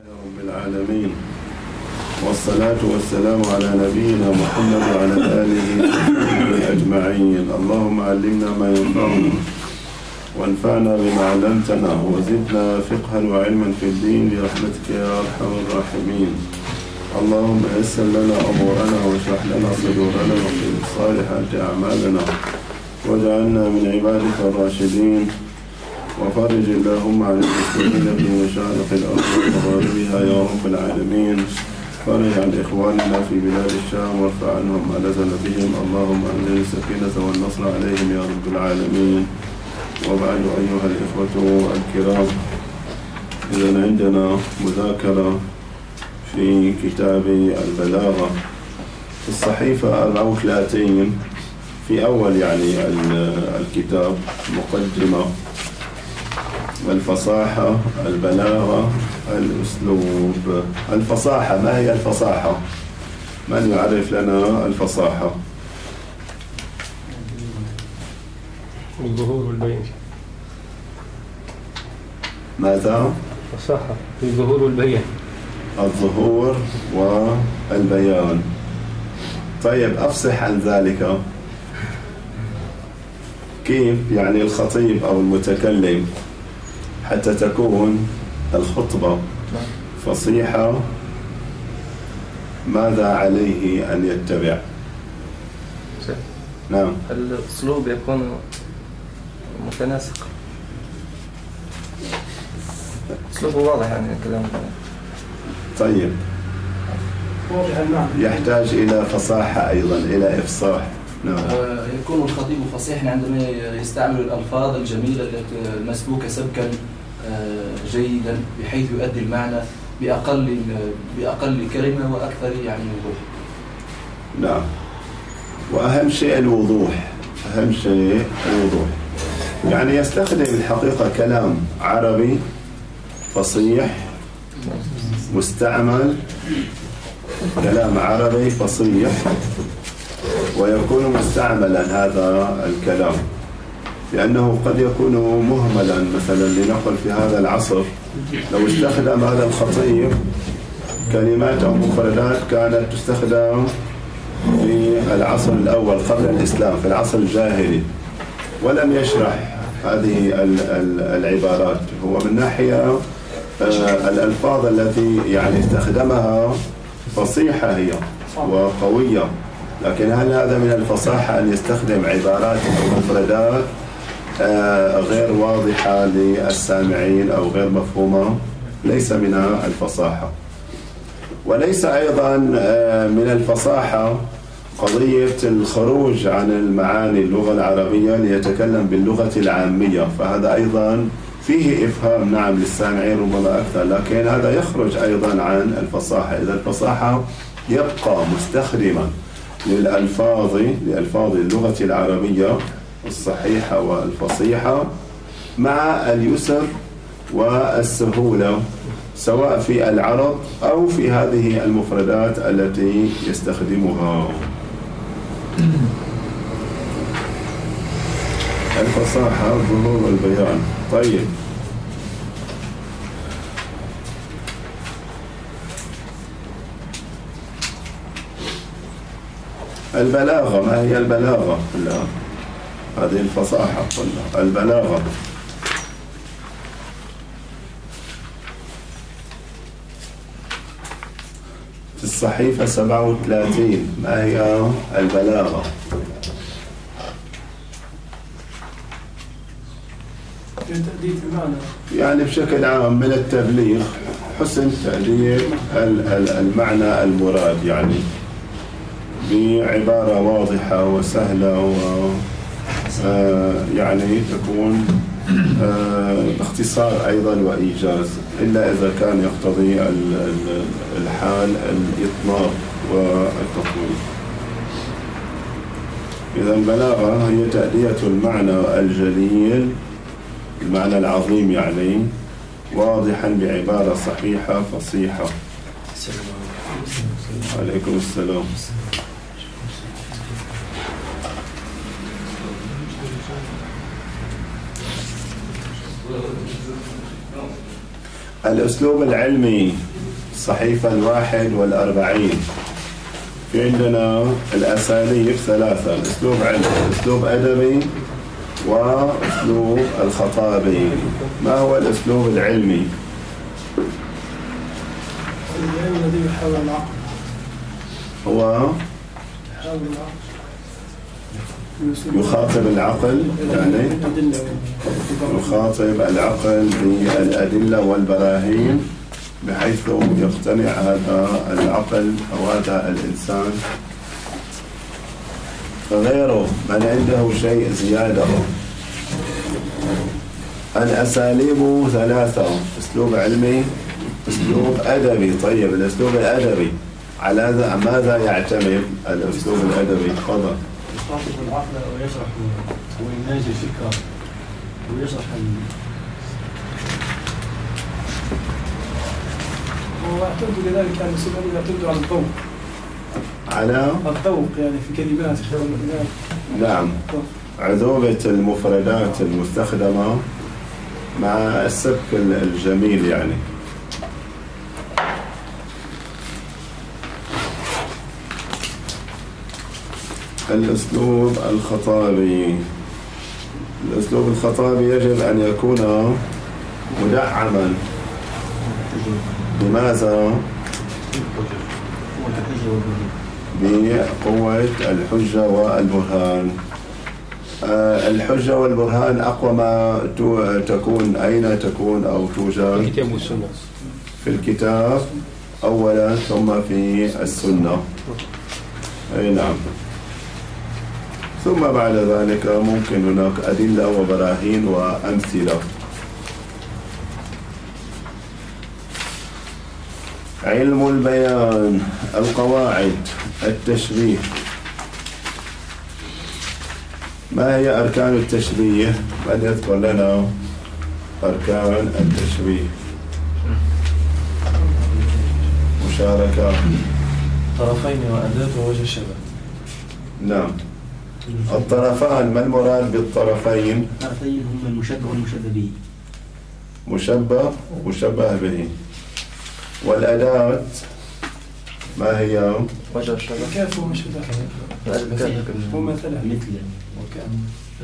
رب العالمين، والصلاة والسلام على نبينا محمد وعلى آله وصحبه أجمعين. اللهم علمنا ما ينفعنا وانفعنا بما علمتنا وزدنا فقها وعلما في الدين برحمتك يا أرحم الراحمين. اللهم يسر لنا أمورنا واشرح لنا صدورنا وقل الصالحات أعمالنا واجعلنا من عبادك الراشدين. وفرج اللهم عن المسلمين في مشارق الأرض ومغاربها يا رب العالمين. فرج عن إخواننا في بلاد الشام وارفع عنهم ما نزل بهم. اللهم أنزل السكينة والنصر عليهم يا رب العالمين. وبعد أيها الإخوة الكرام، إذن عندنا مذاكرة في كتاب البلاغة في الصحيفة 34 في أول الكتاب مقدمة: الفصاحة، البلاغة، الأسلوب. الفصاحة، ما هي الفصاحة؟ من يعرف لنا الفصاحة؟ الظهور والبيان. ماذا؟ الفصاحة في الظهور والبيان. الظهور والبيان. طيب، أفصح عن ذلك. كيف يعني الخطيب أو المتكلم حتى تكون الخطبة فصيحة ماذا عليه أن يتبع؟ نعم، الأسلوب يكون متناسق، أسلوبه واضح يعني الكلام. طيب، يحتاج إلى فصاحة أيضا، إلى إفصاح. نعم. يكون الخطيب فصيحا عندما يستعمل الألفاظ الجميلة التي المسبوكة سبكا جيدا بحيث يؤدي المعنى بأقل كلمة وأكثر وضوح. نعم، وأهم شيء الوضوح. أهم شيء الوضوح، يعني يستخدم الحقيقة كلام عربي فصيح مستعمل، كلام عربي فصيح، ويكون مستعملا هذا الكلام، لأنه قد يكون مهملا. مثلا لنقل في هذا العصر لو استخدم هذا الخطيب كلمات أو مفردات كانت تستخدم في العصر الأول قبل الإسلام، في العصر الجاهلي، ولم يشرح هذه العبارات. هو من ناحية الألفاظ التي استخدمها فصيحة هي وقوية، لكن هل هذا من الفصاحة أن يستخدم عبارات أو مفردات غير واضحة للسامعين أو غير مفهومة؟ ليس من الفصاحة. وليس أيضا من الفصاحة قضية الخروج عن المعاني اللغة العربية ليتكلم باللغة العامية، فهذا أيضا فيه إفهام نعم للسامعين ربما أكثر، لكن هذا يخرج أيضا عن الفصاحة. إذا الفصاحة يبقى مستخدما للألفاظ اللغة العربية الصحيحة والفصيحة مع اليسر والسهولة، سواء في العرض أو في هذه المفردات التي يستخدمها. الفصاحة، الظهور والبيان. طيب، البلاغة، ما هي البلاغة؟ لا، هذه الفصاحة قلنا. البلاغة في الصحيفة 37. ما هي البلاغة؟ يعني بشكل عام من التبليغ، حسن تأدية المعنى المراد، بعبارة واضحة وسهلة تكون باختصار أيضا وإيجاز، إلا إذا كان يقتضي الحال الإطناب والتطويل. إذا البلاغة هي تأدية المعنى الجليل، المعنى العظيم واضحا بعبارة صحيحة فصيحة. عليكم السلام. الأسلوب العلمي الصحيفة 41. في عندنا الأساليب 3: أسلوب علمي، أسلوب أدبي، وأسلوب الخطابي. ما هو الأسلوب العلمي؟ العلم الذي يحاول العقل. هو يحاول العقل. يخاطب العقل، يعني يخاطب العقل بالأدلة والبراهين بحيث يقتنع هذا العقل أو هذا الإنسان غيره من عنده شيء زيادة. الأساليب 3: أسلوب علمي، أسلوب أدبي. طيب الأسلوب الأدبي على ماذا يعتمد الأسلوب الأدبي؟ تفضل. يخاطب العقل ويشرح ويناجي الفكرة ويشرح ويعتمد كذلك على الأسلوب يعتمد على الذوق. على الذوق يعني في كلمات. نعم، عذوبة المفردات المستخدمة مع السبك الجميل يعني. الأسلوب الخطابي. الأسلوب الخطابي يجب أن يكون مدعما. بماذا؟ بقوة الحجة والبرهان. الحجة والبرهان أقوى ما تكون أين تكون أو توجد؟ الكتاب والسنة. في الكتاب أولا ثم في السنة. أي نعم. ثم بعد ذلك ممكن هناك أدلة وبراهين وأمثلة. علم البيان. القواعد. التشبيه. ما هي أركان التشبيه؟ من يذكر لنا أركان التشبيه؟ مشاركة. طرفين وأداة ووجه الشبه. نعم. الطرفان، ما المراد بالطرفين؟ الطرفين هم المشبه والمشبه به. مشبه ومشبه به. والأداة ما هي؟ وجه الشبه. كاف ومشبه. ومثلا مثل وكأن.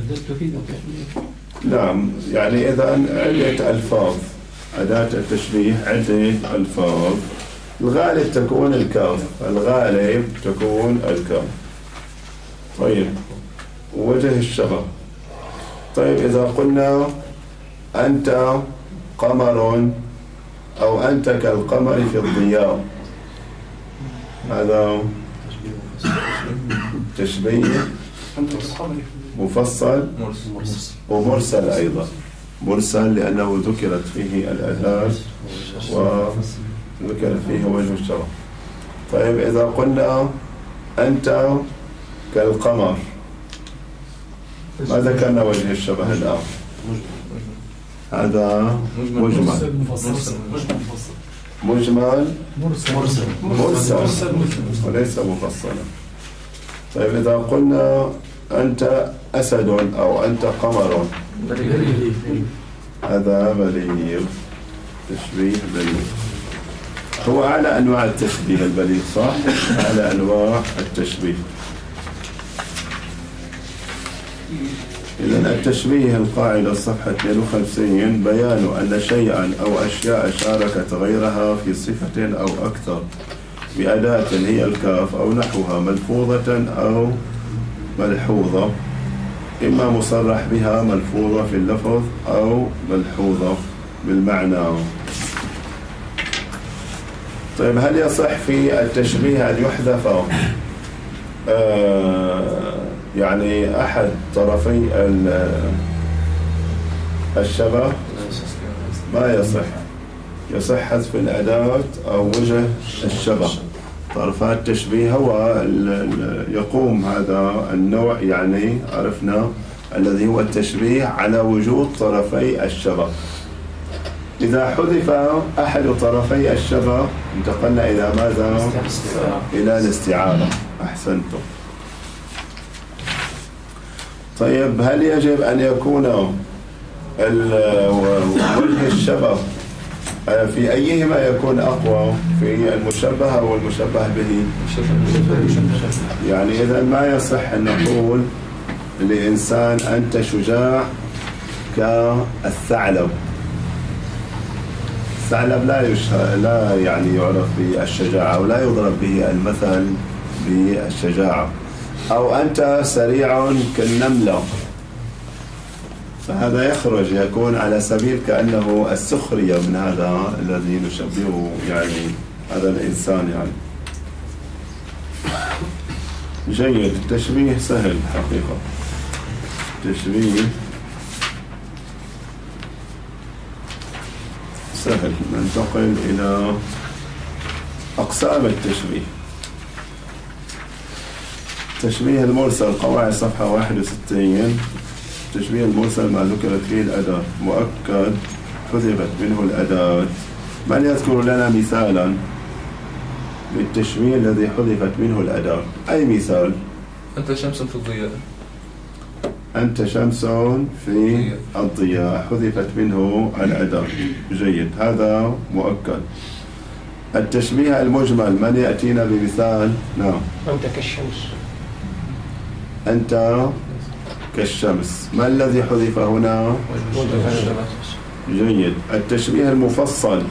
نعم، يعني إذا عدة ألفاظ. أداة التشبيه عدة ألفاظ. الغالب تكون الكاف. الغالب تكون الكاف. طيب، وجه الشبه. طيب إذا قلنا أنت قمر أو أنت كالقمر في الضياء، هذا تشبيه مفصل ومرسل أيضا. مرسل لأنه ذكرت فيه الأداة وذكر فيه وجه الشبه. طيب إذا قلنا أنت كالقمر، ما ذكرنا وجه الشبه الآن؟ هذا مجمل. مجمل مرسل وليس مفصلا. طيب إذا قلنا أنت أسد أو أنت قمر، هذا بليغ. تشبيه بليغ هو أعلى أنواع التشبيه. البليغ صح؟ أعلى أنواع التشبيه. إذن التشبيه القاعدة الصفحة 52: بيان أن شيئا أو أشياء شاركت غيرها في صفة أو أكثر بأداة هي الكاف أو نحوها ملفوظة أو ملحوظة، إما مصرح بها ملفوظة في اللفظ أو ملحوظة بالمعنى. طيب هل يصح في التشبيه أن يحذف يعني أحد طرفي الشبه؟ ما يصح. يصح حذف الأداة أو وجه الشبه. طرفات التشبيه هو يقوم هذا النوع، يعني عرفنا الذي هو التشبيه على وجود طرفي الشبه. إذا حذف أحد طرفي الشبه انتقلنا إلى ماذا؟ إلى الاستعارة. أحسنتم. طيب هل يجب أن يكون وجه الشبه في أيهما يكون أقوى، في المشبه أو المشبه به؟ يعني إذا ما يصح أن نقول لإنسان أنت شجاع كالثعلب. الثعلب لا يعني يعرف بالشجاعة ولا يضرب به المثل بالشجاعة. أو أنت سريع كالنملة، فهذا يخرج يكون على سبيل كأنه السخرية من هذا الذي نشبهه يعني هذا الإنسان يعني. جيد. التشبيه سهل حقيقة. تشبيه سهل. ننتقل إلى أقسام التشبيه. تشبيه المرسل، قواعد صفحة 61. التشبيه المرسل ما ذكرت فيه الأداة مؤكد حذفت منه الأداة. من يذكر لنا مثالا للتشبيه الذي حذفت منه الأداة؟ أي مثال؟ أنت شمس في الضياء. أنت شمس في الضياء حذفت منه الأداة. جيد، هذا مؤكد. التشبيه المجمل، من يأتينا بمثال؟ نعم. أنت كالشمس. أنت كالشمس. ما الذي حذف هنا؟ جيد. التشبيه المفصل،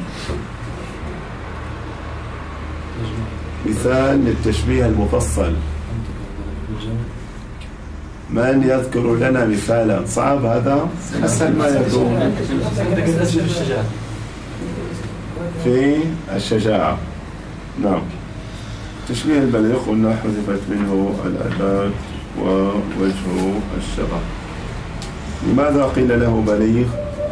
مثال للتشبيه المفصل. من يذكر لنا مثالا؟ صعب هذا؟ أسهل ما يكون. في الشجاعة. نعم. تشبيه البليغ قلنا حذفت منه الأداة ووجه الشبه. لماذا قيل له بليغ؟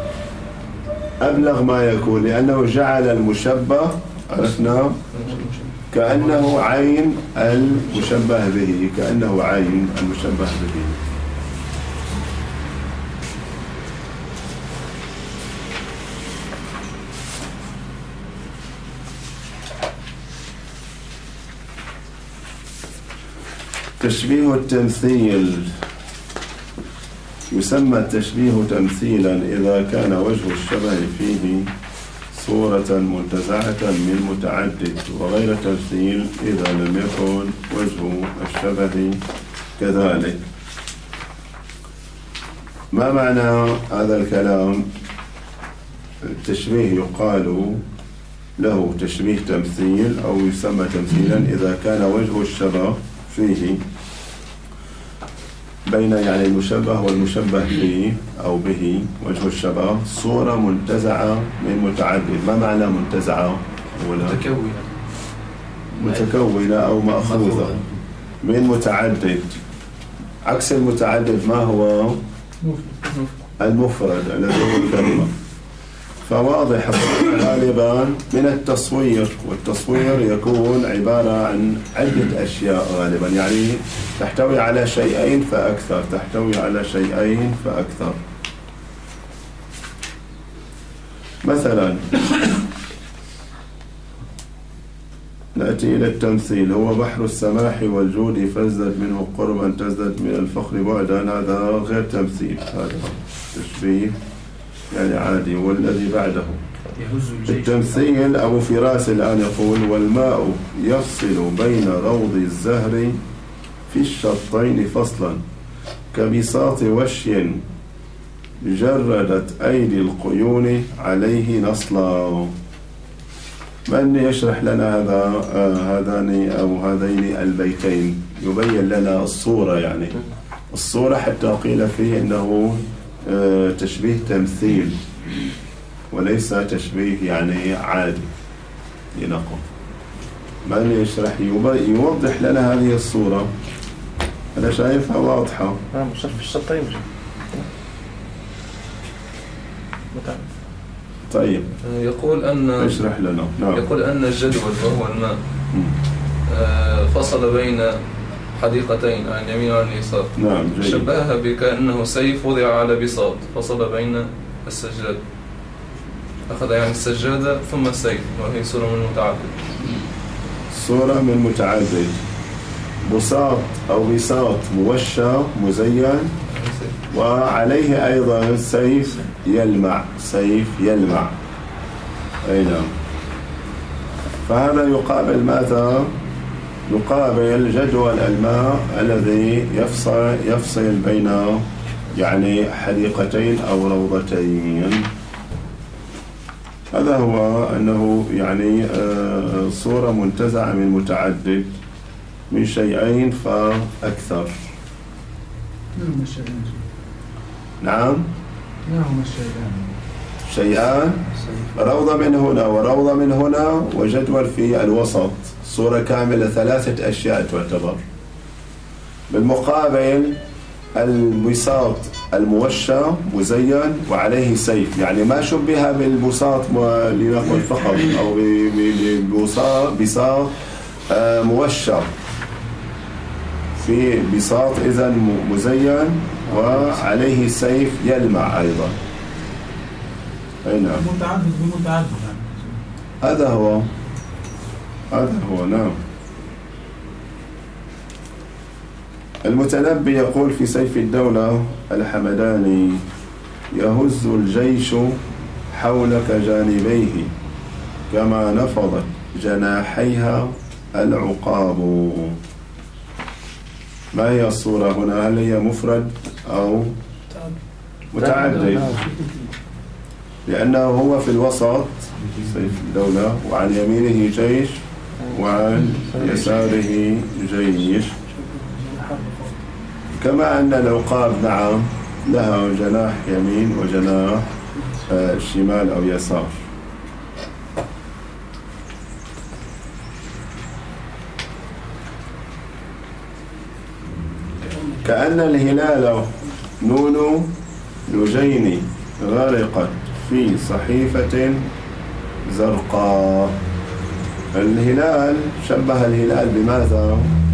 أبلغ ما يكون، لأنه جعل المشبه عرفنا كأنه عين المشبه به، كأنه عين المشبه به. تشبيه التمثيل. يسمى التشبيه تمثيلا إذا كان وجه الشبه فيه صورة منتزعة من متعدد، وغير تمثيل إذا لم يكن وجه الشبه كذلك. ما معنى هذا الكلام؟ التشبيه يقال له تشبيه تمثيل أو يسمى تمثيلا إذا كان وجه الشبه فيه بين يعني المشبه والمشبه به أو به وجه الشبه صورة منتزعة من متعدد. ما معنى منتزعة؟ متكونة أو مأخوذة من متعدد. عكس المتعدد ما هو؟ المفرد الذي هو الكلمة. فواضح غالبا من التصوير، والتصوير يكون عبارة عن عدة أشياء غالبا، يعني تحتوي على شيئين فأكثر، تحتوي على شيئين فأكثر. مثلا نأتي إلى التمثيل. هو بحر السماح والجود فازدد منه قربا تزدد من الفخر بعدا. هذا غير تمثيل، هذا تشبيه يعني عادي. والذي بعده التمثيل. أبو فراس الآن يقول: والماء يفصل بين روض الزهر في الشطين فصلا كبساط وشي جردت أيدي القيون عليه نصلا. من يشرح لنا هذان أو هذين البيتين؟ يبين لنا الصورة، يعني الصورة حتى قيل فيه إنه تشبيه تمثيل وليس تشبيه يعني عادي لنقل. من يشرح يوضح لنا هذه الصورة؟ أنا شايفها واضحة. مش في الشطين. طيب يقول أن اشرح لنا. نعم. يقول أن الجدول وهو الماء فصل بين حديقتين عن اليمين وعن اليسار. نعم. جيد. شبهها بكأنه سيف وضع على بساط فصل بين السجاد. أخذ يعني السجادة ثم السيف، وهي صورة من متعدد. صورة من متعدد. بساط أو بساط موشى مزين، وعليه أيضا سيف يلمع. سيف يلمع. أي نعم. فهذا يقابل ماذا؟ يقابل جدول الماء الذي يفصل بين يعني حديقتين أو روضتين. هذا هو أنه يعني صورة منتزعة من متعدد من شيئين فأكثر. نعم الشيئان. نعم. نعم الشيئان. شيئان، روضة من هنا وروضة من هنا وجدول في الوسط، صورة كاملة 3 أشياء تعتبر. بالمقابل البساط الموشى مزين وعليه سيف، يعني ما شبه بالبساط لنقل فقط أو بساط موشى، في بساط إذن مزين وعليه سيف يلمع أيضا. أي نعم. متعدد بمتعدد. هذا هو نعم. المتنبي يقول في سيف الدولة الحمداني: يهز الجيش حولك جانبيه كما نفضت جناحيها العقاب. ما هي الصورة هنا؟ هل هي مفرد أو متعدد؟ لأنه هو في الوسط سيف الدولة، وعن يمينه جيش وعن يساره جيش، كما أن العقاب نعم لها جناح يمين وجناح شمال أو يسار. كأن الهلال نون لجين غرقت في صحيفة زرقاء. الهلال شبه الهلال بماذا؟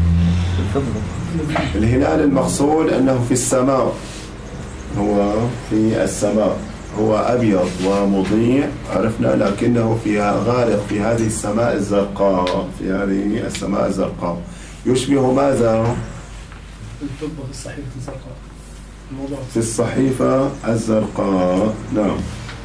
الهلال المقصود أنه في السماء، هو في السماء، هو أبيض ومضيء عرفنا، لكنه فيها غارق في هذه السماء الزرقاء، في هذه السماء الزرقاء. يشبه ماذا؟ الفضة في الصحيفة الزرقاء. في الصحيفة الزرقاء نعم.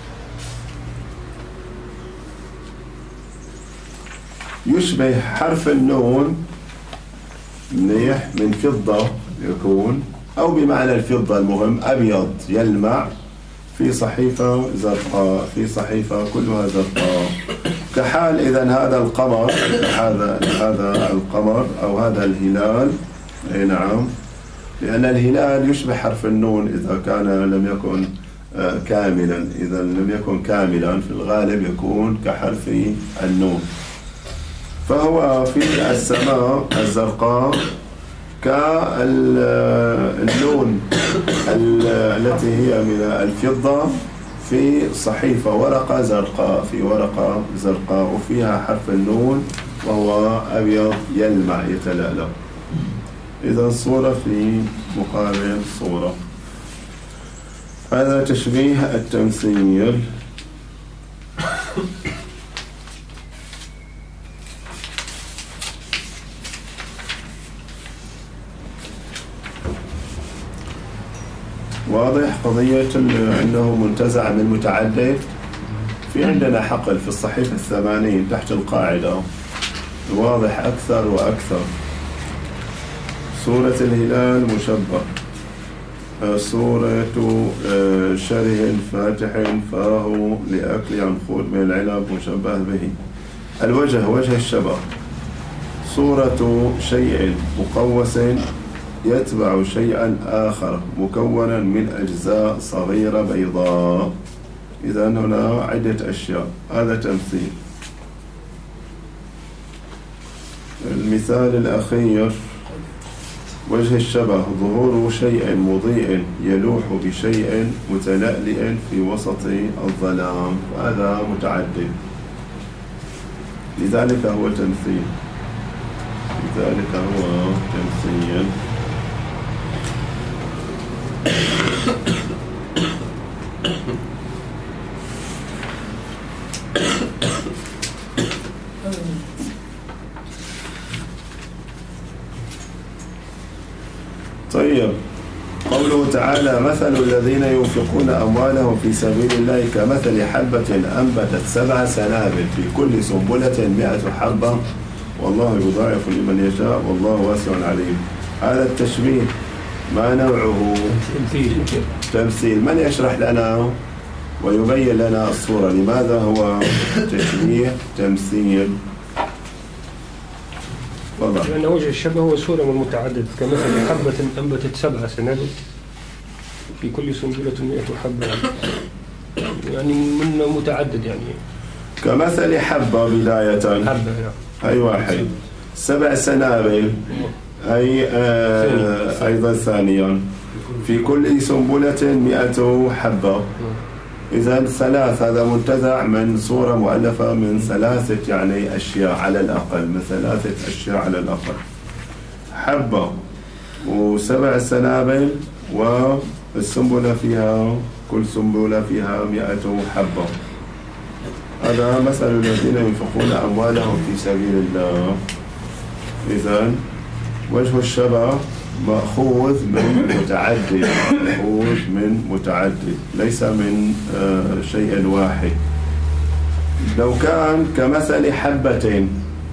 يشبه حرف النون منيح من فضة يكون، أو بمعنى الفضة، المهم أبيض يلمع في صحيفة زرقاء، في صحيفة كلها زرقاء. كحال إذن هذا القمر، هذا القمر أو هذا الهلال. أي نعم، لأن الهلال يشبه حرف النون إذا كان لم يكن كاملا، إذا لم يكن كاملا في الغالب يكون كحرف النون. فهو في السماء الزرقاء كالنون التي هي من الفضة في صحيفة ورقة زرقاء، في ورقة زرقاء وفيها حرف النون وهو أبيض يلمع يتلألأ. إذا صورة في مقابل صورة. هذا تشبيه التمثيل. واضح قضية أنه منتزع من متعدد. في عندنا حقل في الصحيفة 80 تحت القاعدة، واضح أكثر وأكثر. سورة الهلال مشبه، سورة شره فاتح فاه لأكل عنقود من العنب مشبه به. الوجه وجه الشبه، صورة شيء مقوس يتبع شيئا آخر مكونا من أجزاء صغيرة بيضاء. إذا هنا عدة أشياء، هذا تمثيل. المثال الأخير وجه الشبه، ظهور شيء مضيء يلوح بشيء متلألئ في وسط الظلام، هذا متعدد، لذلك هو تمثيل، لذلك هو تمثيل. طيب، قوله تعالى تعالى مثل الذين ينفقون أموالهم في سبيل الله كمثل حبة أنبتت 7 سنابل في كل سنبلة 100 حبة والله يضاعف لمن يشاء والله واسع عليم. هذا التشبيه ما نوعه؟ تمثيل. من يشرح لنا ويبين لنا الصورة؟ لماذا هو تشبيه تمثيل؟ لأن وجه الشبه هو صورة متعدد كمثل حبة أنبتت 7 سنابل في كل سنبلة 100 حبة يعني من متعدد يعني كمثل حبة بداية حبة أي واحد 7 سنابل أي أيضا ثانيا في كل سنبلة 100 حبة. إذا 3 هذا منتزع من صورة مؤلفة من 3 يعني أشياء على الأقل، من 3 أشياء على الأقل. حبة و7 سنابل والسنبلة فيها كل سنبلة فيها 100 حبة. هذا مثل الذين ينفقون أموالهم في سبيل الله. إذن وجه الشبه مأخوذ من متعدد، مأخوذ من متعدد ليس من شيء واحد. لو كان كمثل حبة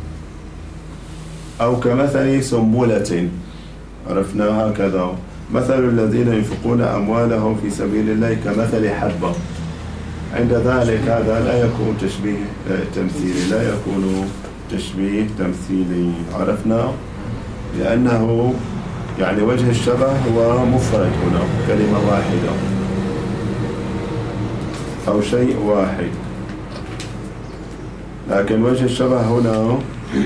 أو كمثل سنبلة عرفنا هكذا. مثل الذين ينفقون أموالهم في سبيل الله كمثل حبة، عند ذلك هذا لا يكون تشبيه تمثيلي، لا يكون تشبيه تمثيلي. عرفنا؟ لأنه يعني وجه الشبه هو مفرد هنا، كلمة واحدة أو شيء واحد، لكن وجه الشبه هنا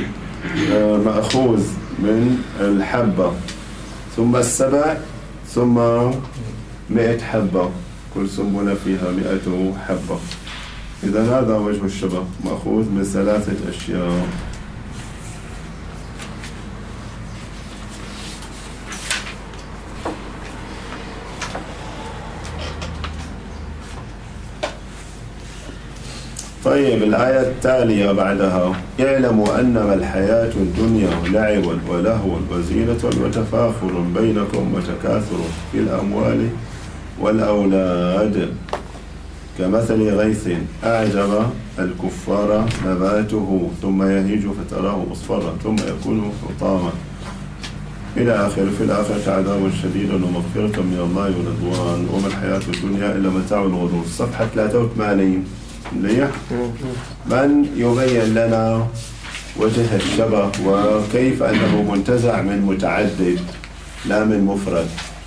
مأخوذ من الحبة ثم 7 ثم 100 حبة، كل سنبلة فيها 100 حبة. إذا هذا وجه الشبه مأخوذ من 3 أشياء. طيب الآية التالية بعدها: اعلموا أنما الحياة الدنيا لعب ولهو وزينة وتفاخر بينكم وتكاثر في الأموال والأولاد كمثل غيث أعجب الكفار نباته ثم يهيج فتراه مصفرا ثم يكون حطاما إلى آخر. في الآخرة عذاب شديد ومغفرة من الله ورضوان وما الحياة الدنيا إلا متاع الغرور. صفحة 83. مليح. من يبين لنا وجه الشبه وكيف أنه منتزع من متعدد لا من مفرد؟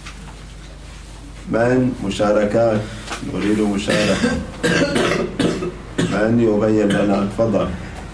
من مشاركات؟ نريد مشاركة. من يبين لنا؟ تفضل.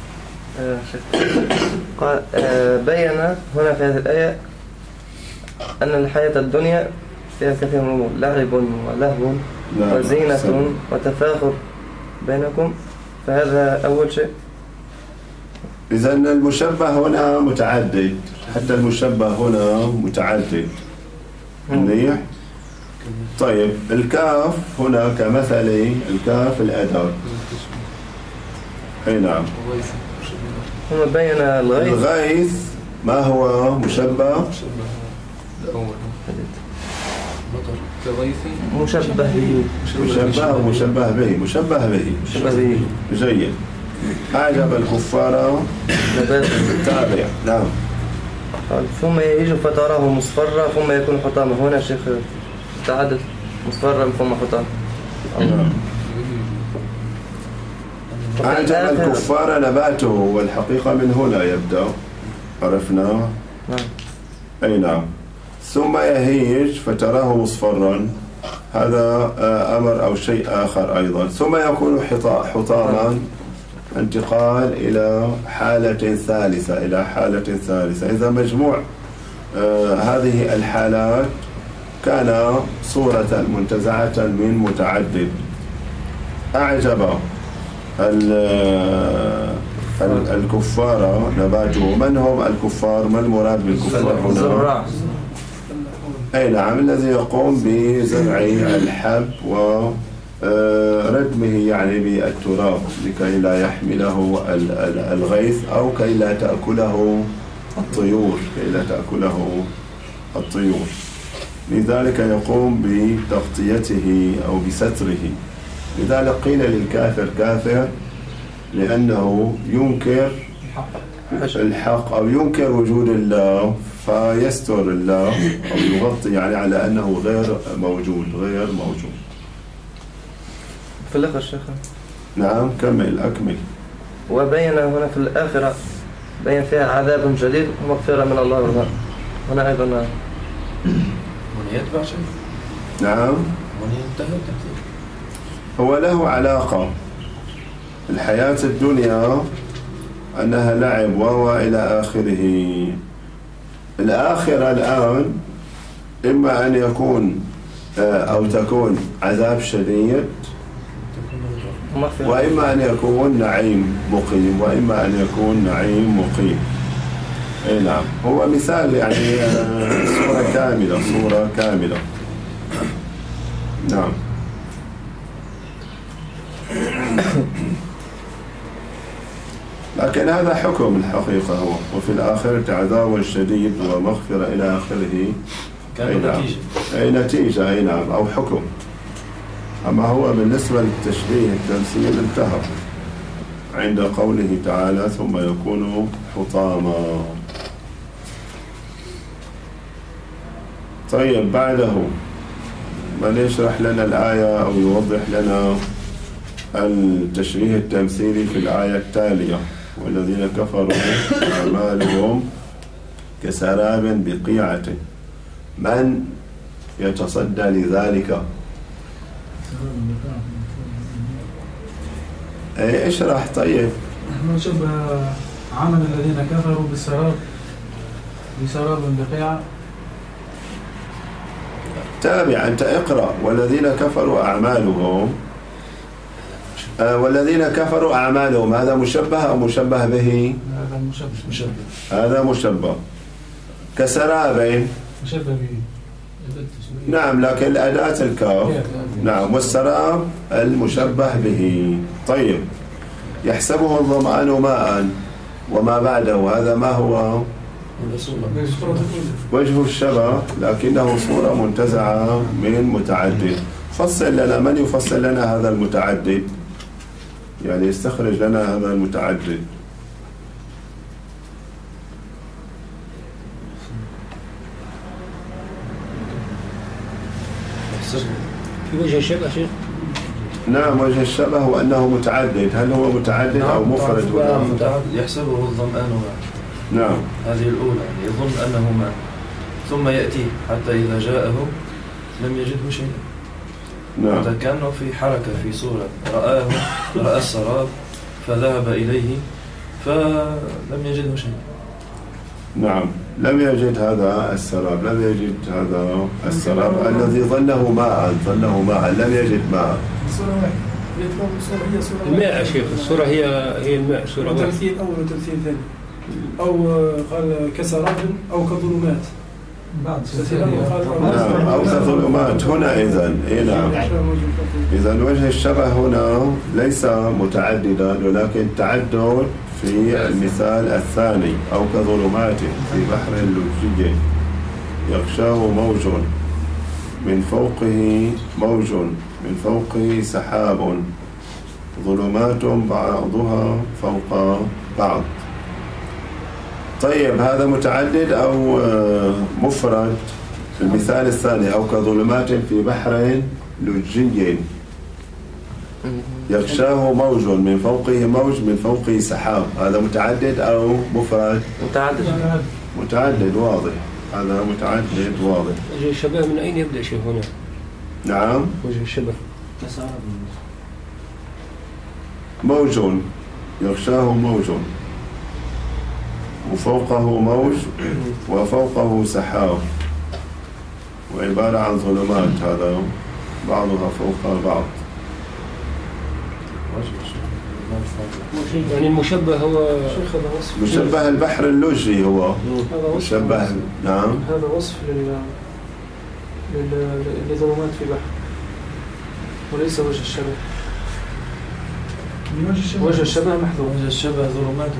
قال بين هنا في هذه الآية أن الحياة الدنيا فيها كثير من الأمور، لعب ولهو وزينة وتفاخر بينكم، فهذا أول شيء. إذن المشبه هنا متعدد، حتى المشبه هنا متعدد. منيح. طيب الكاف هنا كمثل الكاف الأداة. أي نعم. ثم بين الغيث ما هو مشبه؟ مشبه به. مشبه به. جيد. أعجب الكفار تابع. نعم. ثم يهيج فتراه مصفرا ثم يكون حطاما. هنا شيخ تعدد مصفرا ثم حطاما. أعجب الكفار نباته والحقيقة من هنا يبدأ. عرفنا؟ نعم. أي نعم. ثم يهيج فتراه مصفرا، هذا أمر أو شيء آخر أيضا. ثم يكون حطاما، انتقال إلى حالة ثالثة. إذا مجموع هذه الحالات كان صورة منتزعة من متعدد. أعجب الكفار نباته. من هم الكفار؟ ما المراد بالكفار هنا؟ أي نعم، الذي يقوم بزرع الحب وردمه يعني بالتراب لكي لا يحمله الغيث أو كي لا تأكله الطيور. لذلك يقوم بتغطيته أو بستره. لذلك قيل للكافر كافر لأنه ينكر الحق أو ينكر وجود الله، فيستر الله أو يغطي يعني على أنه غير موجود. في الآخر شيخ. نعم أكمل. وبين هنا في الآخرة بين فيها عذاب جديد ومغفرة من الله والله. هنا أيضا هنا يتبع شيء. نعم هنا ينتهي التمثيل. هو له علاقة. الحياة الدنيا أنها لعب وهو إلى آخره. الآخرة الآن إما أن يكون أو تكون عذاب شديد، وإما أن يكون نعيم مقيم، أي نعم. هو مثال يعني صورة كاملة. نعم. لكن هذا حكم الحقيقة هو، وفي الآخرة عذاب شديد ومغفرة إلى آخره. أي نتيجة أي نعم أو حكم. أما هو بالنسبة للتشبيه التمثيل انتهى عند قوله تعالى ثم يكون حطاما. طيب بعده من يشرح لنا الآية أو يوضح لنا التشبيه التمثيلي في الآية التالية؟ والذين كفروا أعمالهم كسراب بقيعة. من يتصدى لذلك؟ اشرح. طيب شبه عمل الذين كفروا بسراب بقيعة. تابع أنت اقرأ. والذين كفروا أعمالهم والذين كفروا أعمالهم هذا مشبه أو مشبه به؟ هذا مشبه. كسراب مشبه به. نعم لكن الأداة الكاف. نعم والسراب المشبه به. طيب يحسبه الظمآن ماء وما بعده هذا ما هو؟ وجه الشبه لكنه صورة منتزعة من متعدد. فصل لنا. من يفصل لنا هذا المتعدد؟ يعني يستخرج لنا هذا المتعدد. في وجه الشبه شيء؟ نعم وجه الشبه هو أنه متعدد. هل هو متعدد أو مفرد؟ يحسبه الظمآن ماء. نعم هذه الأولى يعني يظن أنه ماء ثم يأتيه حتى إذا جاءه لم يجده شيئا. نعم. كأنه في حركة في صورة رأى السراب فذهب إليه فلم يجده شيئا. نعم لم يجد هذا السراب. الذي ظنه ماء لم يجد ماء. الماء يا شيخ. الصورة هي الماء. صورة تمثيل أول وتمثيل ثاني. أو قال كسراب أو كظلمات. نعم أو كظلمات. هنا إذن إذن وجه الشبه هنا ليس متعددا ولكن تعدد في المثال الثاني. أو كظلمات في بحر لجي يغشاه موج من فوقه سحاب ظلمات بعضها فوق بعض. طيب هذا متعدد أو مفرد؟ المثال الثاني أو كظلمات في بحر لجي يغشاه موج من فوقه سحاب. هذا متعدد أو مفرد؟ متعدد واضح. هذا متعدد واضح. وجه الشبه من أين يبدأ شيخ هنا؟ نعم وجه الشبه موج يغشاه موج وفوقه سحاب وعبارة عن ظلمات. هذا بعضها فوق بعض. يعني المشبه هو مشبه البحر اللجي هو مشبه. نعم هذا وصف لظلمات في بحر وليس وجه الشبه. وجه الشبه محذوف. وجه الشبه ظلمات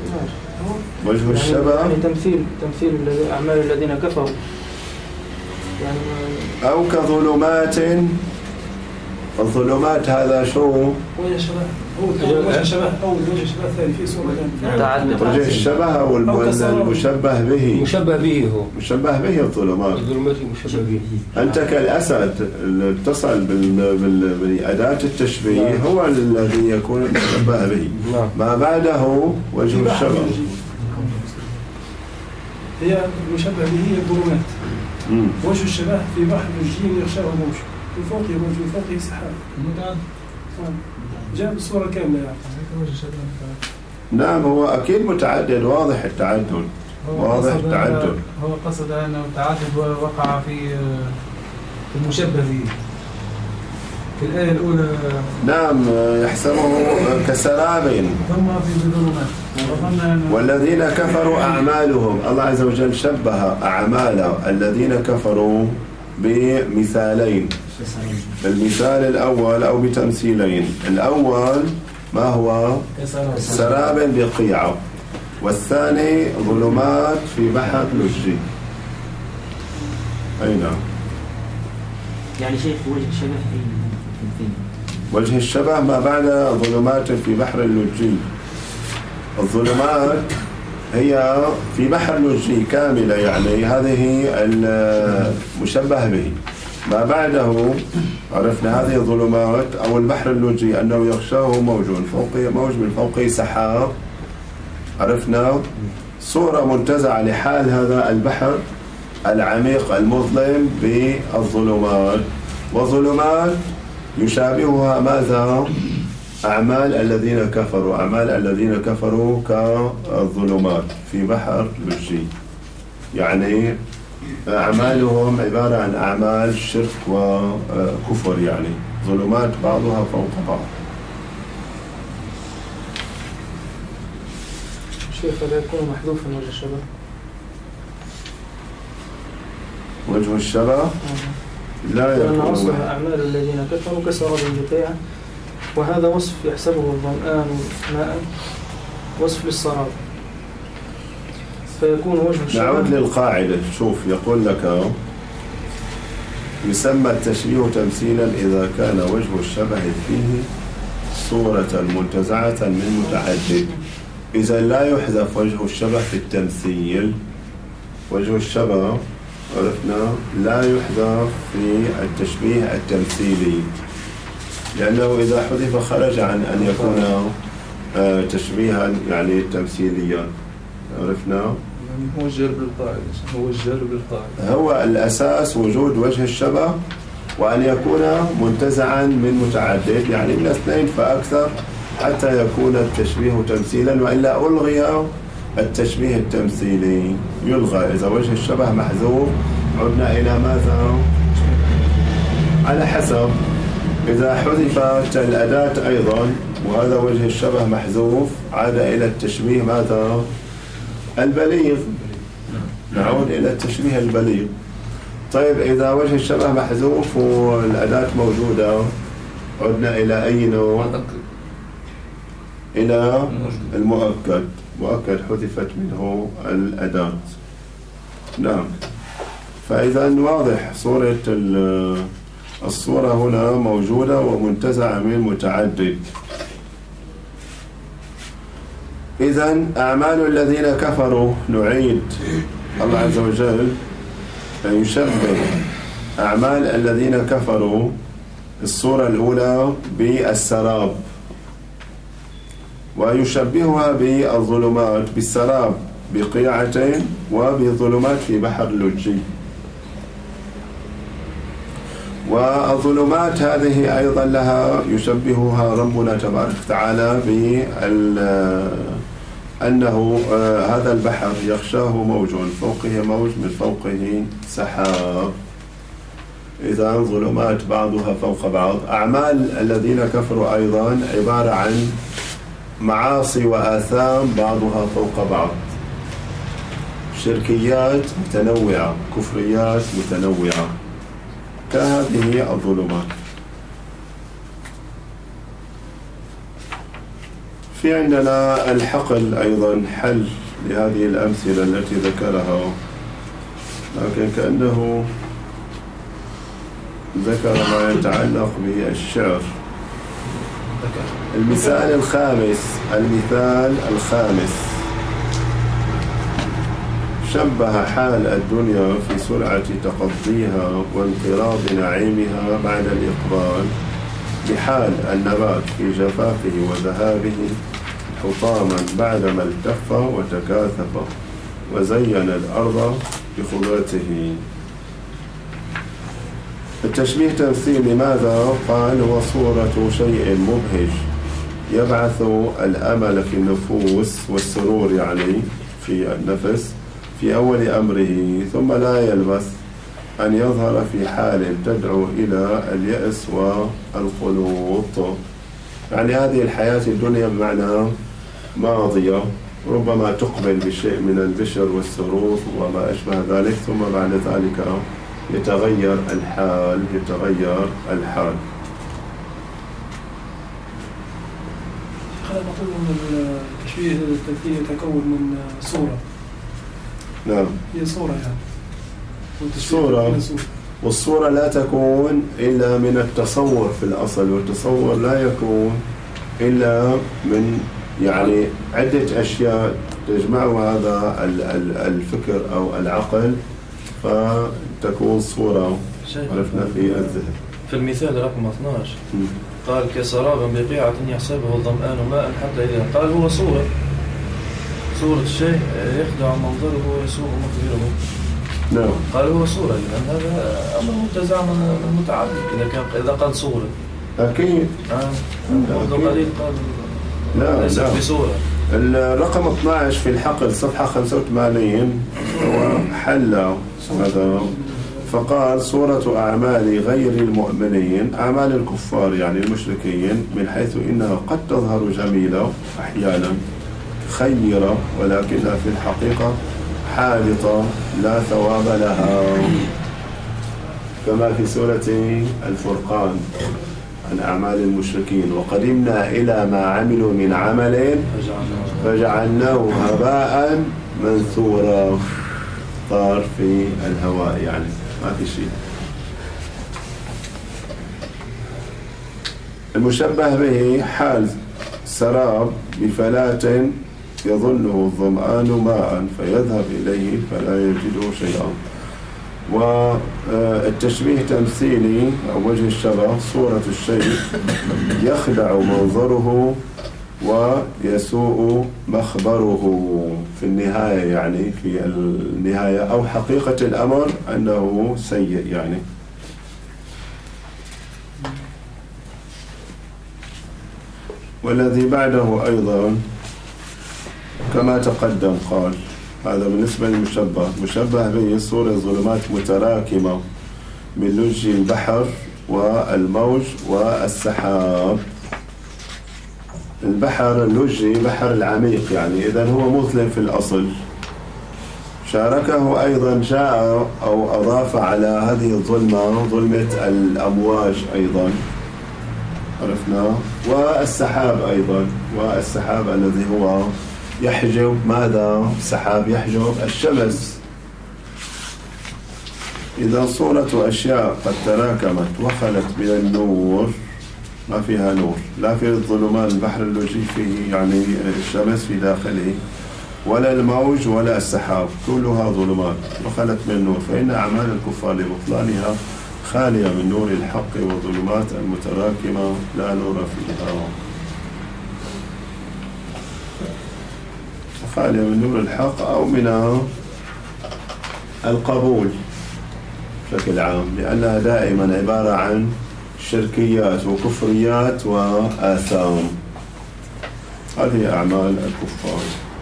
وجه الشبه يعني تمثيل أعمال الذين كفروا يعني أو كظلمات. الظلمات هذا شو؟ وجه شبه. وجه شبه أول وجه شبه ثاني في صورة ثانية. وجه الشبه والمشبه به. مشبه به هو. مشبه به الظلمات. الظلمات مشبه به. أنت كالأسد اللي اتصل بأداة التشبيه هو الذي يكون مشبه به. ما بعده وجه الشبه. هي المشبه به هي الظلمات. وجه الشبه في بحر الجين يغشاه موج. من فوقه موج من فوقه سحاب. جاب الصورة كاملة يعني. نعم هو أكيد متعدد، واضح التعدد. واضح التعدد. هو قصد أنه تعدد وقع في المشبه به في الآية الأولى. نعم يحسبه كسراب ثم في ظلمات. والذين كفروا أعمالهم، الله عز وجل شبه أعمال الذين كفروا بمثالين. المثال الأول أو بتمثيلين. الأول ما هو؟ سراب بقيعة، والثاني ظلمات في بحر لجي. أي نعم. يعني شيخ وجه الشبه في وجه الشبه ما بعد ظلمات في بحر اللجي. الظلمات هي في بحر لجي كاملة، يعني هذه المشبه به. ما بعده عرفنا هذه الظلمات أو البحر اللجي أنه يغشاه موج من فوقه سحاب. عرفنا صورة منتزعة لحال هذا البحر العميق المظلم بالظلمات. وظلمات يشابهها ماذا؟ أعمال الذين كفروا. أعمال الذين كفروا كالظلمات في بحر لجي، يعني أعمالهم عبارة عن أعمال شرك وكفر، يعني ظلمات بعضها فوق بعض. شيخ هذا يكون محذوفا وجه الشبه. وجه الشبه لا يكون. لأن أصل أعمال الذين كفروا كسراب بقيعة، وهذا وصف يحسبه الظمآن ماء، وصف للسراب، فيكون وجه الشبه. نعود للقاعدة. شوف يقول لك يسمى التشبيه تمثيلا إذا كان وجه الشبه فيه صورة منتزعة من متعدد. إذا لا يحذف وجه الشبه في التمثيل. وجه الشبه عرفنا لا يحذف في التشبيه التمثيلي، لأنه إذا حذف خرج عن أن يكون تشبيها يعني تمثيليا. عرفنا؟ هو الجار بالقاعدة. هو الأساس وجود وجه الشبه، وأن يكون منتزعا من متعدد، يعني من اثنين فأكثر حتى يكون التشبيه تمثيلا، وإلا ألغي التشبيه التمثيلي. يلغى إذا وجه الشبه محذوف. عدنا إلى ماذا؟ على حسب. إذا حذفت الأداة أيضا وهذا وجه الشبه محذوف عاد إلى التشبيه ماذا؟ البليغ. نعود إلى التشبيه البليغ. طيب إذا وجه الشبه محذوف والأداة موجودة عدنا إلى أي نوع؟ إلى المؤكد. مؤكد حذفت منه الأداة. نعم. فإذا واضح الصورة هنا موجودة ومنتزعة من متعدد. إذن أعمال الذين كفروا نعيد. الله عز وجل يشبه أعمال الذين كفروا الصورة الأولى بالسراب، ويشبهها بالظلمات، بالسراب بقيعتين وبظلمات في بحر لجي. والظلمات هذه أيضا لها يشبهها ربنا تبارك وتعالى بأنه هذا البحر يغشاه موج، فوقه موج من فوقه سحاب. إذا ظلمات بعضها فوق بعض. أعمال الذين كفروا أيضا عبارة عن معاصي وآثام بعضها فوق بعض، شركيات متنوعة، كفريات متنوعة، كهذه الظلمات. في عندنا الحقل أيضا حل لهذه الأمثلة التي ذكرها، لكن كأنه ذكر ما يتعلق بالشعر. المثال الخامس شبه حال الدنيا في سرعة تقضيها وانقراض نعيمها بعد الإقبال بحال النبات في جفافه وذهابه حطاما بعدما التف وتكاثف وزين الأرض بخضرته. التشبيه تمثيل لماذا؟ قال هو صورة شيء مبهج يبعث الأمل في النفوس والسرور يعني في النفس في أول أمره، ثم لا يلبث أن يظهر في حال تدعو إلى اليأس والقنوط. يعني هذه الحياة الدنيا بمعنى ماضية، ربما تقبل بشيء من البشر والسرور وما أشبه ذلك، ثم بعد ذلك يتغير الحال. خلينا نقول أن التشبيه التمثيلي يتكون من صورة. نعم، هي صورة يعني. صورة، والصورة لا تكون إلا من التصور في الأصل، والتصور لا يكون إلا من يعني عدة أشياء تجمع هذا الفكر أو العقل فتكون صورة. عرفنا في الذهن. في المثال رقم 12 قال كسراب بقيعة يحسبه الظمآن ماء حتى إذا قال هو صورة الشيء يخدع منظره ويسوء مخبره. نعم. قال هو صورة، لأن هذا أمر متزع من متعدد إذا قال صورة. أكيد. قليل قال ليس بصورة. الرقم 12 في الحقل صفحة 85 هو حل هذا، فقال صورة أعمال غير المؤمنين، أعمال الكفار يعني المشركين، من حيث إنها قد تظهر جميلة أحيانا خيرة، ولكنها في الحقيقة حادثة لا ثواب لها، كما في سورة الفرقان عن أعمال المشركين وقدمنا إلى ما عملوا من عمل فجعلناه هباء منثورا، طار في الهواء يعني ما في شيء. المشبه به حال سراب بفلاة يظنه الظمآن ماء فيذهب إليه فلا يجده شيئا. والتشبيه تمثيلي أو وجه الشبه صورة الشيء يخدع منظره ويسوء مخبره في النهاية، يعني في النهاية أو حقيقة الأمر أنه سيء يعني. والذي بعده أيضا كما تقدم قال هذا بالنسبة للمشبه. مشبه به صورة ظلمات متراكمة من لج البحر والموج والسحاب. البحر اللجي بحر العميق يعني، إذن هو مظلم في الأصل. شاركه أيضا جاء أو أضاف على هذه الظلمة ظلمة الأمواج أيضا عرفنا، والسحاب أيضا، والسحاب الذي هو يحجب ماذا؟ سحاب يحجب الشمس. إذا صورة أشياء قد تراكمت وخلت من النور، ما فيها نور، لا في الظلمات البحر اللجي فيه يعني الشمس في داخله، ولا الموج ولا السحاب، كلها ظلمات وخلت من النور، فإن أعمال الكفار لبطلانها خالية من نور الحق وظلمات المتراكمة لا نور فيها. خالية من نور الحق أو من القبول بشكل عام، لأنها دائما عبارة عن شركيات وكفريات وآثام. هذه أعمال الكفار.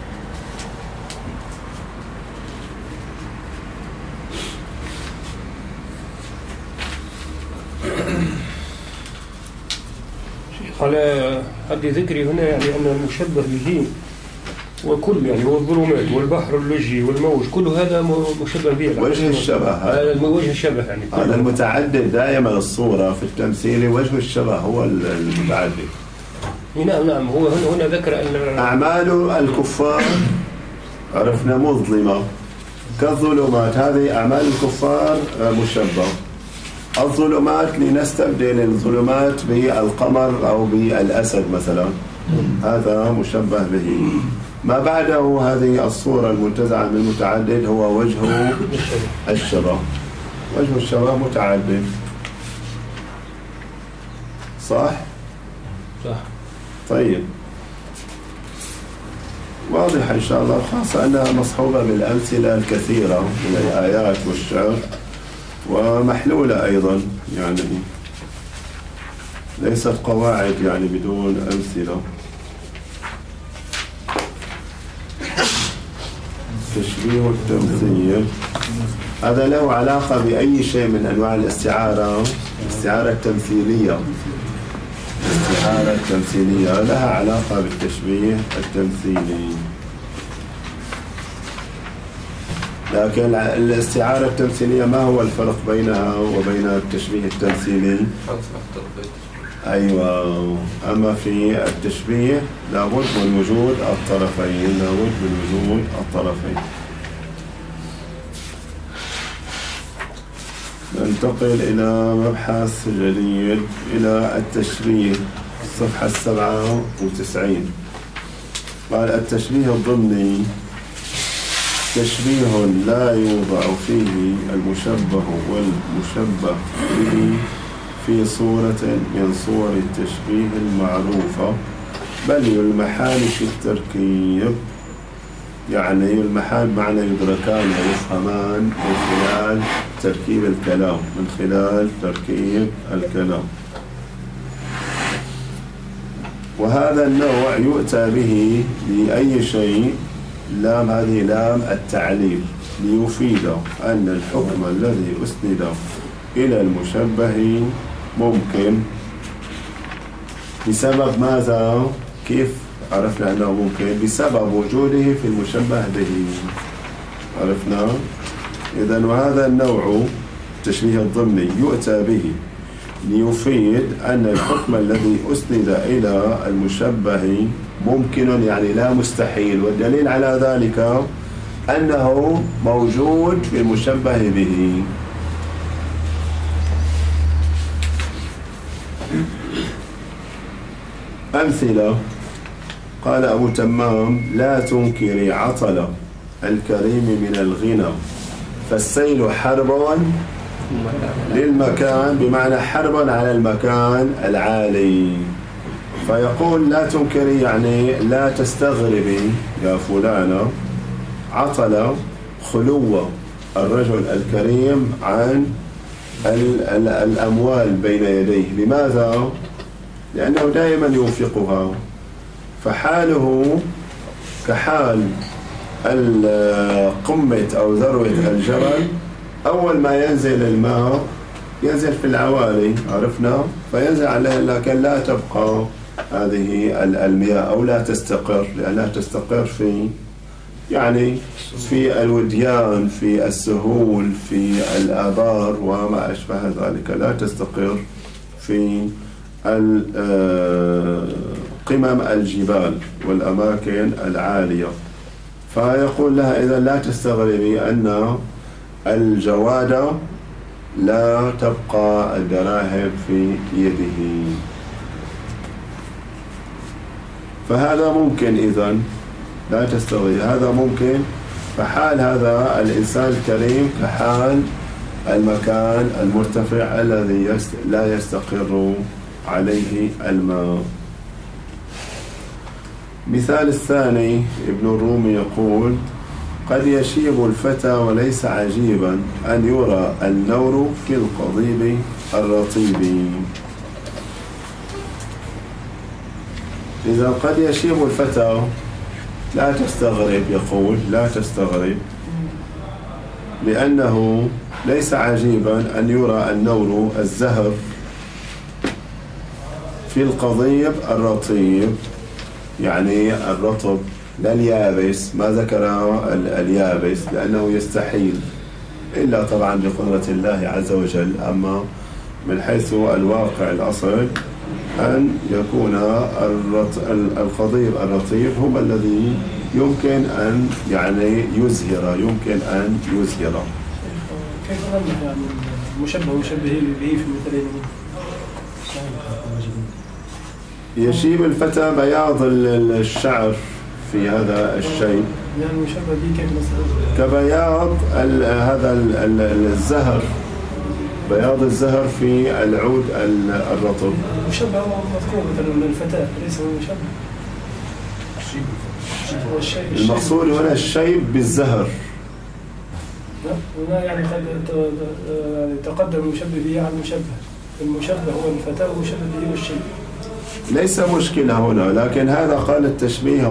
على هذه ذكري هنا يعني أن المشبه به وكل يعني والظلمات والبحر اللجي والموج كل هذا مشبه به. وجه الشبه، وجه الشبه يعني هذا المتعدد دائما الصورة في التمثيل، وجه الشبه هو المتعدد. نعم هو هنا ذكر أن أعمال الكفار عرفنا مظلمة كالظلمات، هذه أعمال الكفار مشبه. الظلمات لنستبدل الظلمات بالقمر أو بالأسد مثلا، هذا مشبه به. ما بعده هذه الصورة المنتزعة من المتعدد هو وجه الشبه. وجه الشبه متعدد، صح؟ صح. طيب، واضح إن شاء الله، خاصة أنها مصحوبة بالأمثلة الكثيرة من الآيات والشعر، ومحلولة أيضا، يعني ليست قواعد يعني بدون أمثلة. تشبيه التمثيل هذا له علاقة بأي شيء من أنواع الاستعارة. الاستعارة التمثيلية، الاستعارة التمثيلية لها علاقة بالتشبيه التمثيلي. لكن الاستعارة التمثيلية ما هو الفرق بينها وبين التشبيه التمثيلي؟ أيوة، أما في التشبيه لابد من وجود الطرفين، لابد من وجود الطرفين. ننتقل إلى مبحث جديد، إلى التشبيه، الصفحة 97. قال التشبيه الضمني تشبيه لا يوضع فيه المشبه والمشبه به في صورة من صور التشبيه المعروفة، بل يلمحان في التركيب. يعني يلمحان معنى يدركان ويفهمان من خلال تركيب الكلام، من خلال تركيب الكلام. وهذا النوع يؤتى به لأي شيء، لام هذه لام التعليل، ليفيد أن الحكم الذي أسند إلى المشبه ممكن بسبب ماذا؟ كيف عرفنا أنه ممكن؟ بسبب وجوده في المشبه به. عرفنا؟ إذن وهذا النوع التشبيه الضمني يؤتى به ليفيد أن الحكم الذي أسند إلى المشبه ممكن، يعني لا مستحيل. والدليل على ذلك أنه موجود في المشبه به. أمثلة: قال أبو تمام: لا تنكري عطل الكريم من الغنى، فالسيل حرب للمكان، بمعنى حرب على المكان العالي. فيقول لا تنكري يعني لا تستغربي يا فلانة عطل خلو الرجل الكريم عن الأموال بين يديه. لماذا؟ لأنه دائما ينفقها، فحاله كحال قمة أو ذروة الجبل، أول ما ينزل الماء ينزل في العوالي، عرفنا؟ فينزل عليه، لكن لا تبقى هذه المياه أو لا تستقر، لأنها تستقر في يعني في الوديان، في السهول، في الآبار وما أشبه ذلك، لا تستقر في قمم الجبال والأماكن العالية. فيقول لها إذا لا تستغربي أن الجواد لا تبقى الدراهم في يده. فهذا ممكن، إذن لا تستغربي، هذا ممكن. فحال هذا الإنسان الكريم كحال المكان المرتفع الذي لا يستقر عليه الماء. مثال الثاني: ابن الرومي يقول: قد يشيب الفتى وليس عجيبا أن يرى النور في القضيب الرطيب. إذا قد يشيب الفتى لا تستغرب، يقول لا تستغرب، لأنه ليس عجيبا أن يرى النور الزهر في القضيب الرطيب، يعني الرطب لا اليابس. ما ذكر اليابس لأنه يستحيل، إلا طبعا بقدرة الله عز وجل. أما من حيث الواقع الأصل أن يكون القضيب الرطيب هو الذي يمكن أن يعني يزهر، يمكن أن يزهر. كيف نمنع يعني مشبه به في المثلين. يشيب الفتى بياض الشعر في هذا الشيء يعني مشبه به كيف مثلا؟ كبياض هذا الزهر، بياض الزهر في العود الرطب. مشبه هو مذكور مثلا الفتاة، ليس هو مشبه. المقصود هنا الشيب بالزهر. هنا يعني قد تقدم المشبه به على المشبه. المشبه هو الفتاة والمشبه به هو الشيب. ليس مشكلة هنا، لكن هذا قال التشبيه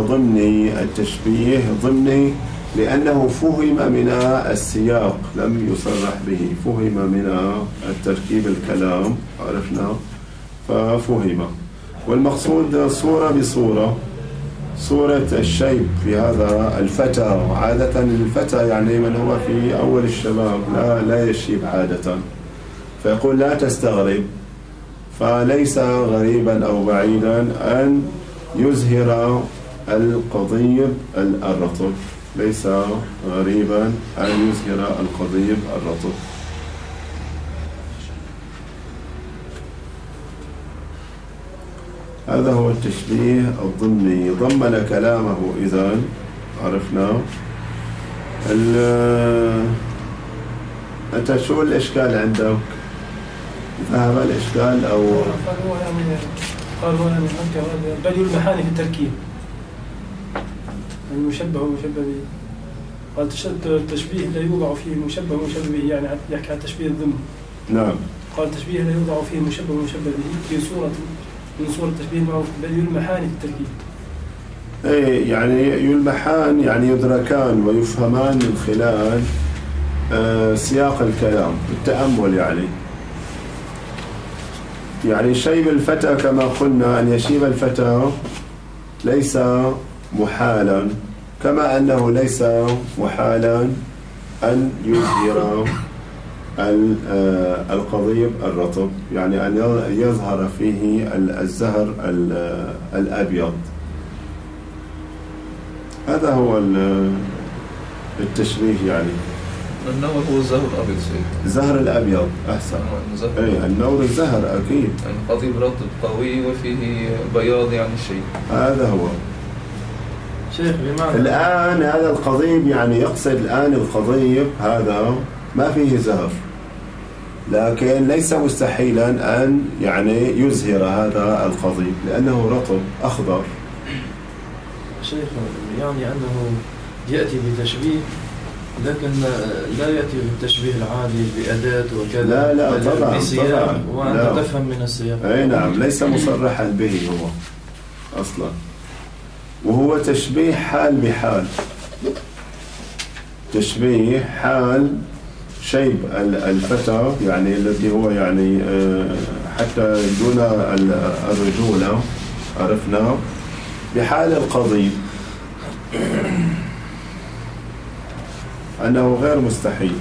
ضمني لأنه فهم من السياق، لم يصرح به، فهم من التركيب الكلام، عرفنا ففهم. والمقصود صورة بصورة، صورة الشيب في هذا الفتى. عادة الفتى يعني من هو في أول الشباب لا يشيب عادة، فيقول لا تستغرب، فليس غريبا أو بعيدا أن يزهر القضيب الرطب، ليس غريبا أن يزهر القضيب الرطب. هذا هو التشبيه الضمني، ضمن كلامه إذن عرفنا. أنت شو الإشكال عندك؟ ذهب الإشكال أو قال هو يعني بل المحاني في التركيب، المشبه ومشبه به. قال التشبيه لا يوضع فيه المشبه ومشبه به، يعني يحكي عن تشبيه الضمن. نعم. قال التشبيه لا يوضع فيه المشبه ومشبه به في صورة من صورة التشبيه المعروف، بل يلمحان في التركيب. إيه يعني يلمحان يعني يدركان ويفهمان من خلال سياق الكلام بالتأمل. يعني شيب الفتى كما قلنا، أن يشيب الفتى ليس محالا، كما أنه ليس محالا أن يظهر القضيب الرطب، يعني أن يظهر فيه الزهر الأبيض. هذا هو التشبيه. يعني النور هو الزهر الأبيض، الزهر الأبيض أحسن. أي النور الزهر أكيد، يعني قضيب رطب قوي وفيه بياض يعني شيء. هذا هو شيخ. بمعنى الآن هذا القضيب يعني يقصد الآن القضيب هذا ما فيه زهر، لكن ليس مستحيلا أن يعني يزهر هذا القضيب لأنه رطب أخضر. شيخ يعني أنه يأتي بتشبيه، لكن لا يأتي بالتشبيه العادي بأداة وكذا. لا طبعا بسياق، وأنت تفهم من السياق. أي نعم، ليس مصرحا به هو أصلا، وهو تشبيه حال بحال، تشبيه حال شيب الفتى، يعني الذي هو يعني حتى دون الرجولة عرفنا، بحال القضيب، أنه غير مستحيل.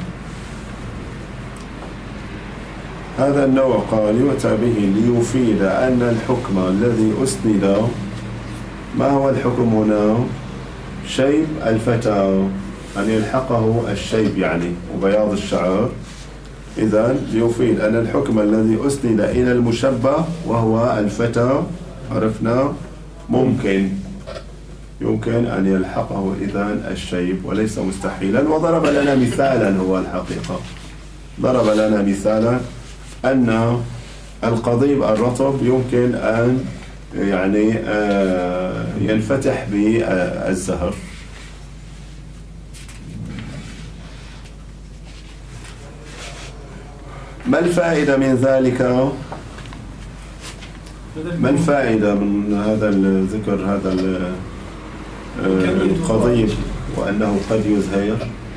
هذا النوع قال يؤتى به ليفيد أن الحكم الذي أسند، ما هو الحكم هنا؟ شيب الفتى، أن يلحقه الشيب يعني وبياض الشعر. إذن يفيد أن الحكم الذي أسند إلى المشبه وهو الفتى عرفنا يمكن أن يلحقه إذن الشيب وليس مستحيلا. وضرب لنا مثالا، هو الحقيقة ضرب لنا مثالا أن القضيب الرطب يمكن أن يعني ينفتح بالزهر. ما الفائدة من ذلك؟ ما الفائدة من هذا الذكر، هذا القضيب وأنه قد يزهر؟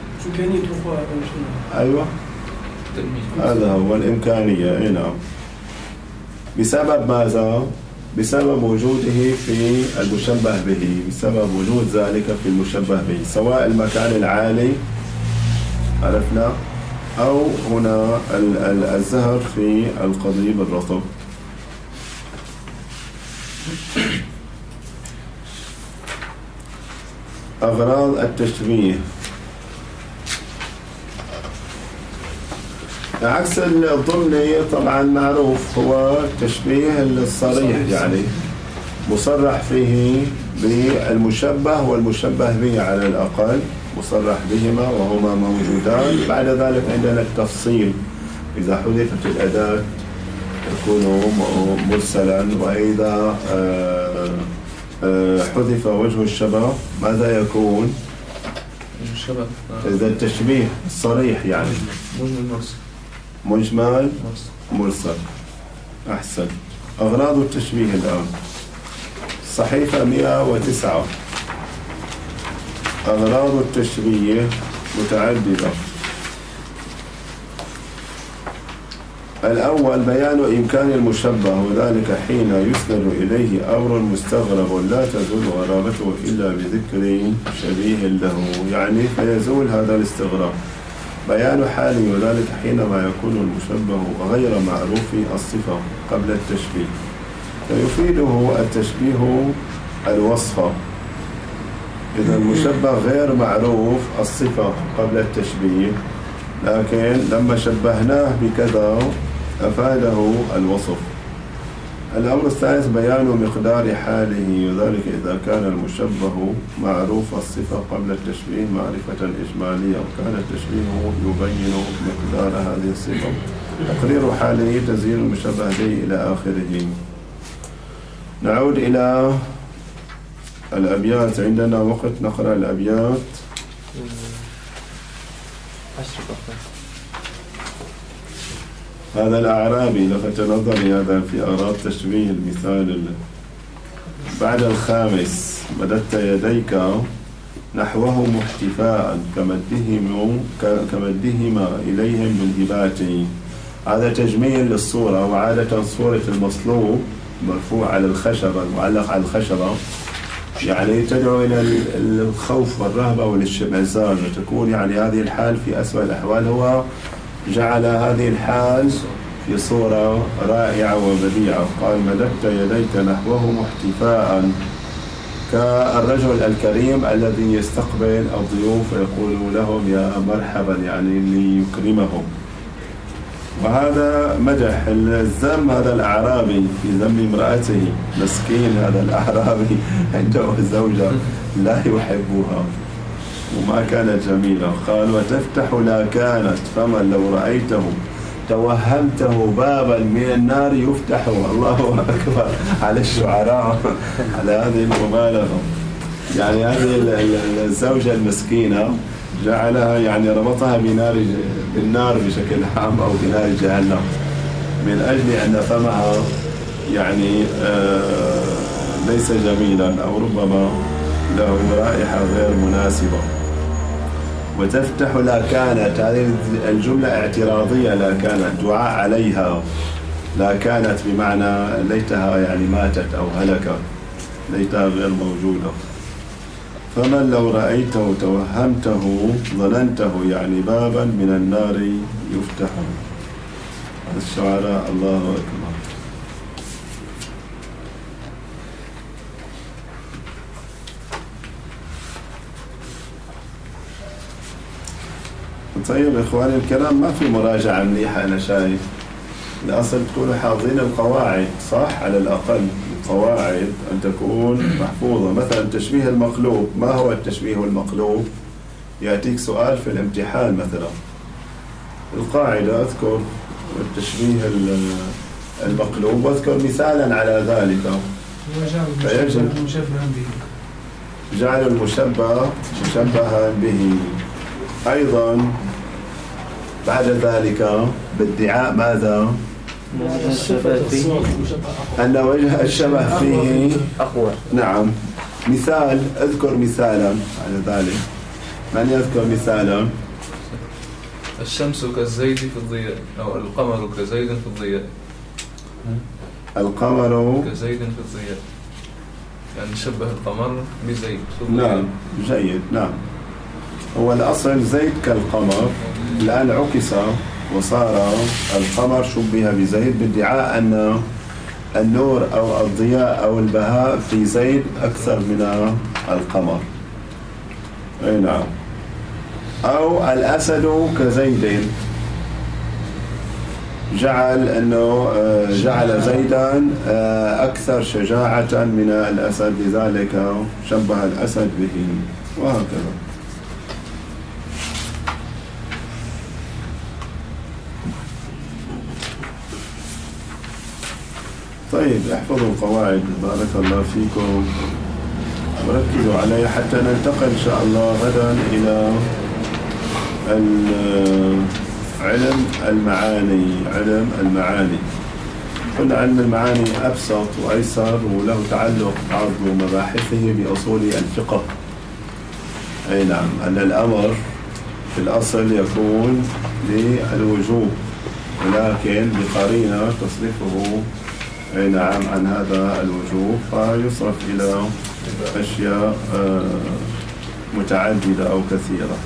أيوة هذا هو الإمكانية. نعم. بسبب ماذا؟ بسبب وجوده في المشبه به، بسبب وجود ذلك في المشبه به، سواء المكان العالي عرفنا أو هنا الزهر في القضيب الرطب. أغراض التشبيه. عكس الضمني طبعا معروف هو التشبيه الصريح، يعني مصرح فيه بالمشبه والمشبه به على الأقل، مصرح بهما وهما موجودان. بعد ذلك عندنا التفصيل، إذا حذفت الأداة يكون مرسلا، وإذا حذف وجه الشبه ماذا يكون؟ الشبه إذا التشبيه الصريح يعني مجمل مرسل. أحسن. أغراض التشبيه الآن صحيفة 109. أغراض التشبيه متعددة. الأول بيان إمكان المشبه، وذلك حين يسند إليه أمر مستغرب لا تزول غرابته إلا بذكر شبيه له، يعني فيزول هذا الاستغراب. بيان حاله، وذلك حينما يكون المشبه غير معروف الصفة قبل التشبيه، فيفيده التشبيه الوصف. إذا المشبه غير معروف الصفة قبل التشبيه، لكن لما شبهناه بكذا أفاده الوصف. الأمر الثالث بيان مقدار حاله، وذلك إذا كان المشبه معروف الصفة قبل التشبيه معرفة إجمالية، وكان التشبيه يبين مقدار هذه الصفة. تقرير حاله تزيين المشبه به إلى آخره. نعود إلى الأبيات. عندنا وقت نقرأ الأبيات. 10 دقائق. هذا الأعرابي لفت نظري هذا في أغراض تشبيه المثال. بعد الخامس مددت يديك نحوه محتفاء كمدهما إليهم بالهبات. هذا تجميل للصورة، وعادة صورة المصلوب مرفوع على الخشبة، المعلق على الخشبة، يعني تدعو إلى الخوف والرهبة والاشمئزاز، وتكون يعني هذه الحال في أسوأ الأحوال. هو جعل هذه الحال في صورة رائعة وبديعة. قال مددت يديك نحوه محتفاء كالرجل الكريم الذي يستقبل الضيوف ويقول لهم يا مرحبا، يعني ليكرمهم. وهذا مدح. الذم هذا الأعرابي في ذم امرأته، مسكين هذا الأعرابي عنده زوجة لا يحبها وما كانت جميلة. قال وتفتح لا كانت، فمن لو رأيته توهمته بابا من النار يفتح. الله أكبر على الشعراء على هذه المبالغة. يعني هذه الزوجة المسكينة جعلها يعني ربطها بالنار بشكل عام أو بنار جهنم، من أجل أن فمها يعني ليس جميلا أو ربما له رائحة غير مناسبة. وتفتح لا كانت، هذه الجملة اعتراضية. لا كانت دعاء عليها، لا كانت بمعنى ليتها يعني ماتت أو هلكت، ليتها غير موجودة. فمن لو رأيته توهمته ظننته، يعني بابا من النار يفتح. الشعراء الله أكبر. طيب إخواني الكرام، ما في مراجعة مليحة أنا شايف. الأصل تكونوا حافظين القواعد صح، على الأقل القواعد أن تكون محفوظة. مثلا تشبيه المقلوب، ما هو التشبيه المقلوب؟ يأتيك سؤال في الامتحان مثلا، القاعدة أذكر التشبيه المقلوب واذكر مثالا على ذلك. فيجب جعل المشبه مشبها به. أيضا بعد ذلك بادعاء ماذا؟ أن وجه الشبه فيه أقوى. نعم. مثال، اذكر مثالا على ذلك. من يذكر مثالا؟ الشمس كالزيد في الضياء، أو القمر كزيد في الضياء. القمر كزيد في الضياء، يعني شبه القمر بزيد في الضياء. نعم جيد. نعم، هو الأصل زيد كالقمر، الآن عكس وصار القمر شبه بزيد، بادعاء أن النور أو الضياء أو البهاء في زيد أكثر من القمر. أي نعم. أو الأسد كزيد، جعل أنه جعل زيدا أكثر شجاعة من الأسد، لذلك شبه الأسد به، وهكذا. طيب احفظوا القواعد بارك الله فيكم وركزوا عليها حتى ننتقل إن شاء الله غدا إلى علم المعاني. علم المعاني، قلنا علم المعاني أبسط وأيسر وله تعلق بعض مباحثه بأصول الفقه. أي نعم، أن الأمر في الأصل يكون للوجوب، ولكن بقرينة تصرفه أي نعم عن هذا الوجوب فيصرف إلى أشياء متعددة أو كثيرة.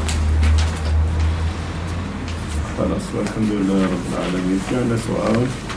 خلاص، والحمد لله رب العالمين. في عندنا سؤال؟